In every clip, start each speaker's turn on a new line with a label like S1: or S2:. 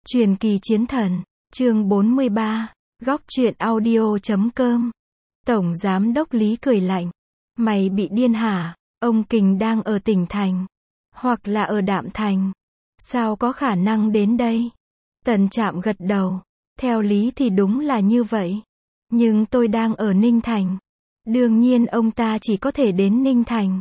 S1: Truyền kỳ chiến thần, chương 43, góc truyện audio.com. Tổng Giám đốc Lý cười lạnh. Mày bị điên hả? Ông Kình đang ở tỉnh thành. Hoặc là ở Đạm Thành. Sao có khả năng đến đây? Tần Trạm gật đầu. Theo lý thì đúng là như vậy. Nhưng tôi đang ở Ninh Thành. Đương nhiên ông ta chỉ có thể đến Ninh Thành.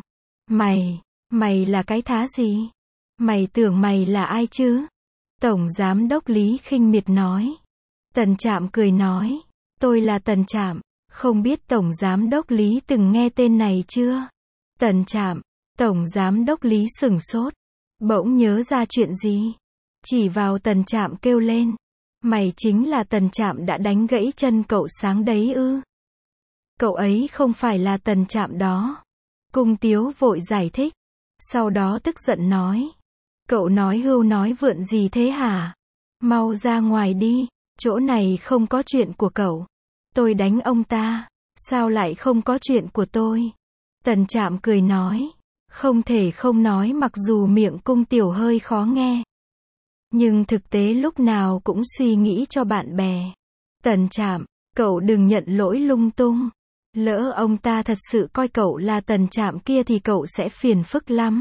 S1: Mày là cái thá gì? Mày tưởng mày là ai chứ? Tổng Giám đốc Lý khinh miệt nói. Tần Trạm cười nói. Tôi là Tần Trạm. Không biết Tổng Giám đốc Lý từng nghe tên này chưa? Tần Trạm. Tổng Giám đốc Lý sửng sốt. Bỗng nhớ ra chuyện gì? Chỉ vào Tần Trạm kêu lên. Mày chính là Tần Trạm đã đánh gãy chân cậu sáng đấy ư? Cậu ấy không phải là Tần Trạm đó. Cung Tiếu vội giải thích. Sau đó tức giận nói. Cậu nói hưu nói vượn gì thế hả? Mau ra ngoài đi, chỗ này không có chuyện của cậu. Tôi đánh ông ta, sao lại không có chuyện của tôi? Tần Trạm cười nói. Không thể không nói mặc dù miệng Cung Tiểu hơi khó nghe. Nhưng thực tế lúc nào cũng suy nghĩ cho bạn bè. Tần Trạm, cậu đừng nhận lỗi lung tung. Lỡ ông ta thật sự coi cậu là Tần Trạm kia thì cậu sẽ phiền phức lắm.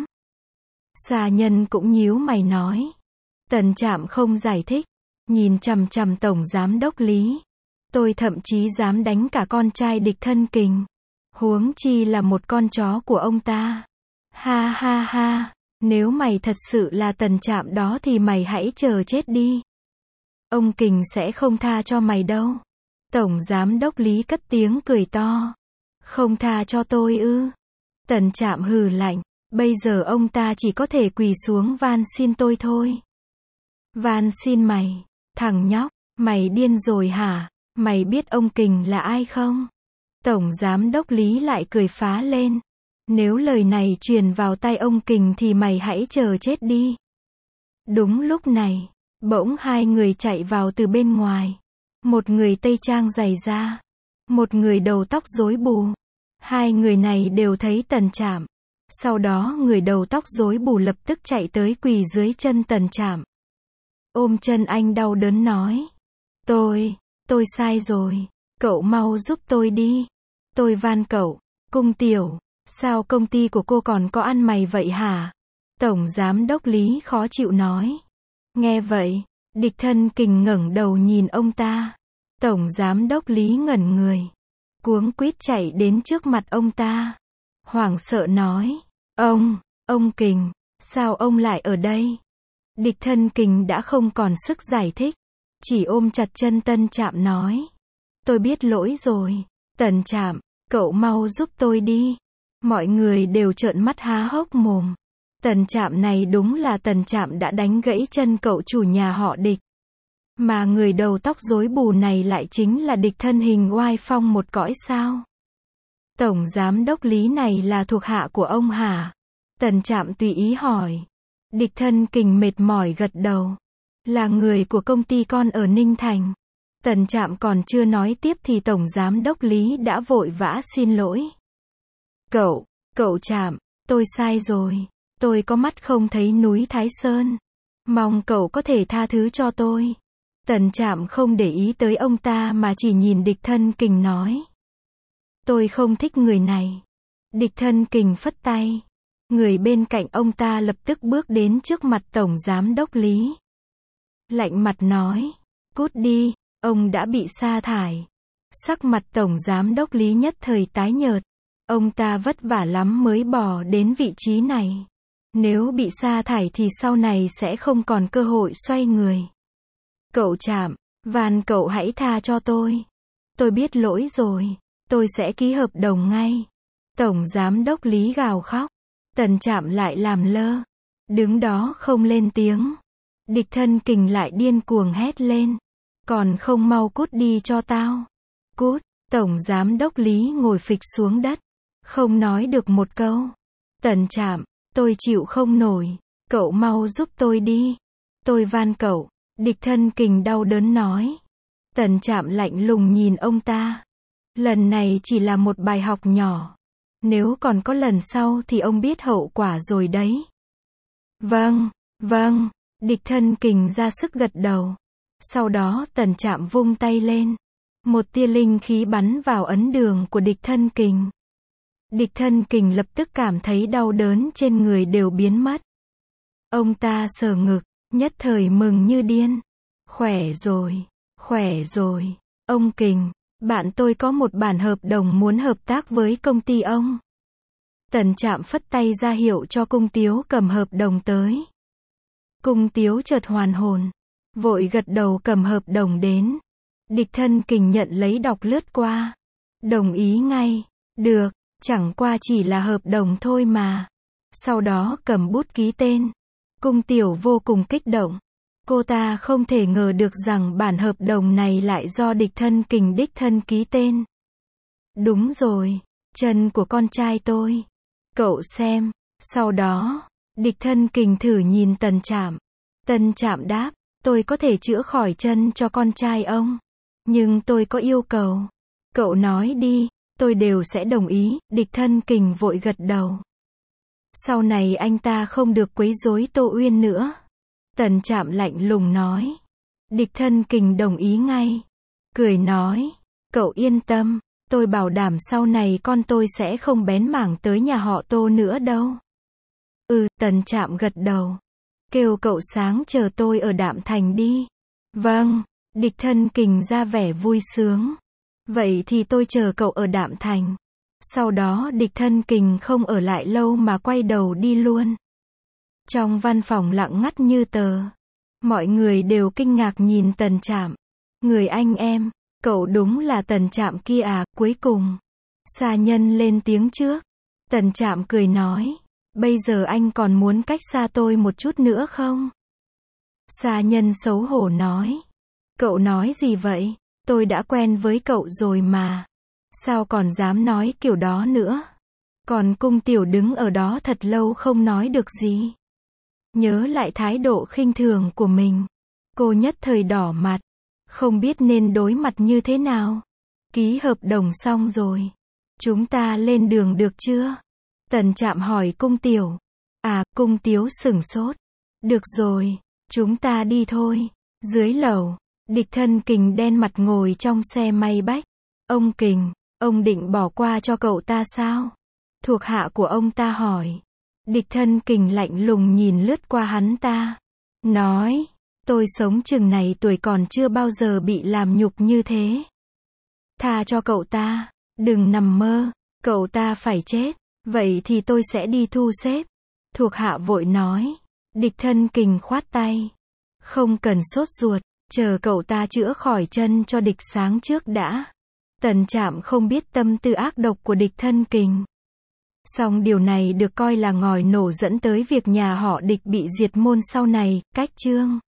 S1: Xà Nhân cũng nhíu mày nói. Tần Trạm không giải thích, nhìn chằm chằm Tổng Giám đốc Lý. Tôi thậm chí dám đánh cả con trai địch thân Kình. Huống chi là một con chó của ông ta. Ha ha ha, nếu mày thật sự là Tần Trạm đó thì mày hãy chờ chết đi. Ông Kình sẽ không tha cho mày đâu. Tổng Giám đốc Lý cất tiếng cười to. Không tha cho tôi ư? Tần Trạm hừ lạnh. Bây giờ ông ta chỉ có thể quỳ xuống van xin tôi thôi. Van xin mày, thằng nhóc, mày điên rồi hả? Mày biết ông Kình là ai không? Tổng Giám đốc Lý lại cười phá lên. Nếu lời này truyền vào tai ông Kình thì mày hãy chờ chết đi. Đúng lúc này, bỗng hai người chạy vào từ bên ngoài. Một người tây trang dày da, một người đầu tóc rối bù. Hai người này đều thấy Tần Trạm. Sau đó người đầu tóc rối bù lập tức chạy tới quỳ dưới chân Tần Trạm. Ôm chân anh đau đớn nói. Tôi sai rồi. Cậu mau giúp tôi đi. Tôi van cậu. Cung Tiểu, sao công ty của cô còn có ăn mày vậy hả? Tổng Giám đốc Lý khó chịu nói. Nghe vậy, địch thân Kình ngẩng đầu nhìn ông ta. Tổng Giám đốc Lý ngẩn người. Cuống quýt chạy đến trước mặt ông ta. Hoảng sợ nói. Ông Kình, sao ông lại ở đây? Địch thân Kình đã không còn sức giải thích. Chỉ ôm chặt chân Tần Trạm nói. Tôi biết lỗi rồi. Tần Trạm, cậu mau giúp tôi đi. Mọi người đều trợn mắt há hốc mồm. Tần Trạm này đúng là Tần Trạm đã đánh gãy chân cậu chủ nhà họ Địch. Mà người đầu tóc rối bù này lại chính là địch thân hình oai phong một cõi sao? Tổng Giám đốc Lý này là thuộc hạ của ông hả? Tần Trạm tùy ý hỏi. Địch thân Kình mệt mỏi gật đầu. Là người của công ty con ở Ninh Thành. Tần Trạm còn chưa nói tiếp thì Tổng Giám đốc Lý đã vội vã xin lỗi. Cậu Trạm, tôi sai rồi. Tôi có mắt không thấy núi Thái Sơn. Mong cậu có thể tha thứ cho tôi. Tần Trạm không để ý tới ông ta mà chỉ nhìn địch thân Kình nói. Tôi không thích người này. Địch thân Kình phất tay. Người bên cạnh ông ta lập tức bước đến trước mặt Tổng Giám đốc Lý. Lạnh mặt nói. Cút đi, ông đã bị sa thải. Sắc mặt Tổng Giám đốc Lý nhất thời tái nhợt. Ông ta vất vả lắm mới bò đến vị trí này. Nếu bị sa thải thì sau này sẽ không còn cơ hội xoay người. Cậu Trạm, van cậu hãy tha cho tôi. Tôi biết lỗi rồi. Tôi sẽ ký hợp đồng ngay. Tổng Giám đốc Lý gào khóc. Tần Trạm lại làm lơ. Đứng đó không lên tiếng. Địch thân Kình lại điên cuồng hét lên. Còn không mau cút đi cho tao. Cút. Tổng Giám đốc Lý ngồi phịch xuống đất. Không nói được một câu. Tần Trạm, tôi chịu không nổi. Cậu mau giúp tôi đi. Tôi van cậu. Địch thân Kình đau đớn nói. Tần Trạm lạnh lùng nhìn ông ta. Lần này chỉ là một bài học nhỏ. Nếu còn có lần sau thì ông biết hậu quả rồi đấy. Vâng. Địch Thân Kình ra sức gật đầu. Sau đó Tần Trạm vung tay lên. Một tia linh khí bắn vào ấn đường của Địch Thân Kình. Địch Thân Kình lập tức cảm thấy đau đớn trên người đều biến mất. Ông ta sờ ngực, nhất thời mừng như điên. Khỏe rồi. Ông Kình, bạn tôi có một bản hợp đồng muốn hợp tác với công ty ông. Tần Trạm phất tay ra hiệu cho Cung Tiếu cầm hợp đồng tới. Cung Tiếu chợt hoàn hồn, vội gật đầu cầm hợp đồng đến. Địch Thân Kình nhận lấy đọc lướt qua. Đồng ý ngay. Được, chẳng qua chỉ là hợp đồng thôi mà. Sau đó cầm bút ký tên. Cung Tiểu vô cùng kích động. Cô ta không thể ngờ được rằng bản hợp đồng này lại do Địch Thân Kình đích thân ký tên. Đúng rồi, chân của con trai tôi. Cậu xem. Sau đó, Địch Thân Kình thử nhìn Tần Trạm. Tần Trạm đáp, tôi có thể chữa khỏi chân cho con trai ông. Nhưng tôi có yêu cầu. Cậu nói đi, tôi đều sẽ đồng ý. Địch Thân Kình vội gật đầu. Sau này anh ta không được quấy rối Tô Uyên nữa. Tần Trạm lạnh lùng nói. Địch Thân Kình đồng ý ngay. Cười nói, cậu yên tâm, tôi bảo đảm sau này con tôi sẽ không bén mảng tới nhà họ Tô nữa đâu. Tần Trạm gật đầu. Kêu cậu sáng chờ tôi ở Đạm Thành đi. Vâng, Địch Thân Kình ra vẻ vui sướng. Vậy thì tôi chờ cậu ở Đạm Thành. Sau đó Địch Thân Kình không ở lại lâu mà quay đầu đi luôn. Trong văn phòng lặng ngắt như tờ. Mọi người đều kinh ngạc nhìn Tần Trạm. Người anh em, cậu đúng là Tần Trạm kia à, cuối cùng. Sa Nhân lên tiếng trước. Tần Trạm cười nói, bây giờ anh còn muốn cách xa tôi một chút nữa không? Sa Nhân xấu hổ nói, cậu nói gì vậy? Tôi đã quen với cậu rồi mà. Sao còn dám nói kiểu đó nữa? Còn Cung Tiểu đứng ở đó thật lâu không nói được gì. Nhớ lại thái độ khinh thường của mình. Cô nhất thời đỏ mặt. Không biết nên đối mặt như thế nào. Ký hợp đồng xong rồi. Chúng ta lên đường được chưa? Tần Trạm hỏi Cung Tiểu. Cung Tiếu sửng sốt. Được rồi, chúng ta đi thôi. Dưới lầu, Địch Thân Kình đen mặt ngồi trong xe may bách. Ông Kình, ông định bỏ qua cho cậu ta sao? Thuộc hạ của ông ta hỏi. Địch Thân Kình lạnh lùng nhìn lướt qua hắn ta. Nói, tôi sống chừng này tuổi còn chưa bao giờ bị làm nhục như thế. Tha cho cậu ta, đừng nằm mơ, cậu ta phải chết. Vậy thì tôi sẽ đi thu xếp. Thuộc hạ vội nói. Địch Thân Kình khoát tay. Không cần sốt ruột, chờ cậu ta chữa khỏi chân cho Địch Sáng trước đã. Tần Trạm không biết tâm tư ác độc của Địch Thân Kình. Song điều này được coi là ngòi nổ dẫn tới việc nhà họ Địch bị diệt môn sau này. Cách chương